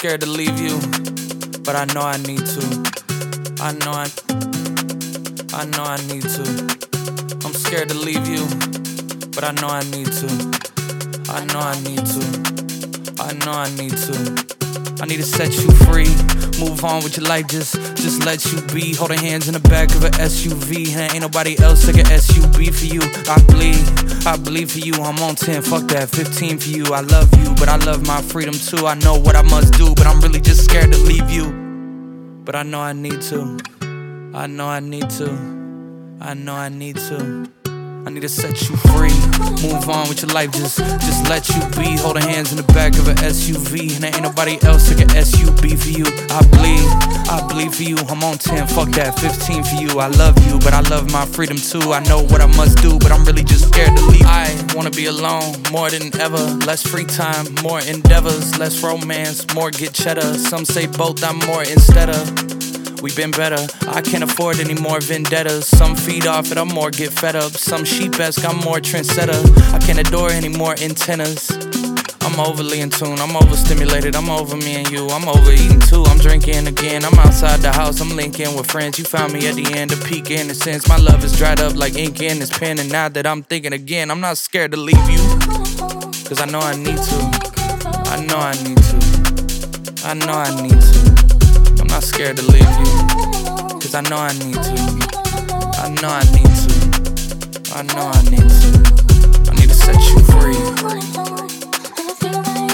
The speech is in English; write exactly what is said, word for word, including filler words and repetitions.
scared to leave you, but I know I need to. I know I, I know I need to. I'm scared to leave you, but I know I need to. I know I need to. I know I need to. I need to set you free. Move on with your life, just, just let you be. Holding hands in the back of an S U V. And ain't nobody else like an S U V for you. I bleed, I bleed for you. I'm on ten, fuck that, fifteen for you. I love you, but I love my freedom too. I know what I must do, but I'm really just scared to leave you. But I know I need to. I know I need to. I know I need to. I need to set you free. Move on with your life, just, just let you be. Holding hands in the back of an S U V. And there ain't nobody else like an S U V for you. I bleed, I bleed for you. I'm on ten, fuck that, fifteen for you. I love you, but I love my freedom too. I know what I must do, but I'm really just scared to leave. I wanna be alone more than ever. Less free time, more endeavors. Less romance, more get cheddar. Some say both, I'm more instead of. We've been better, I can't afford any more vendettas. Some feed off it, I'm more get fed up. Some sheep-esque, I'm more trendsetter. I can't adore any more antennas. I'm overly in tune, I'm overstimulated, I'm over me and you. I'm overeating too, I'm drinking again. I'm outside the house, I'm linking with friends. You found me at the end of peak innocence. My love is dried up like ink in this pen. And now that I'm thinking again, I'm not scared to leave you, cause I know I need to. I know I need to. I know I need to. I'm not scared to leave you, cause I know I need to. I know I need to. I know I need to. I need to set you free.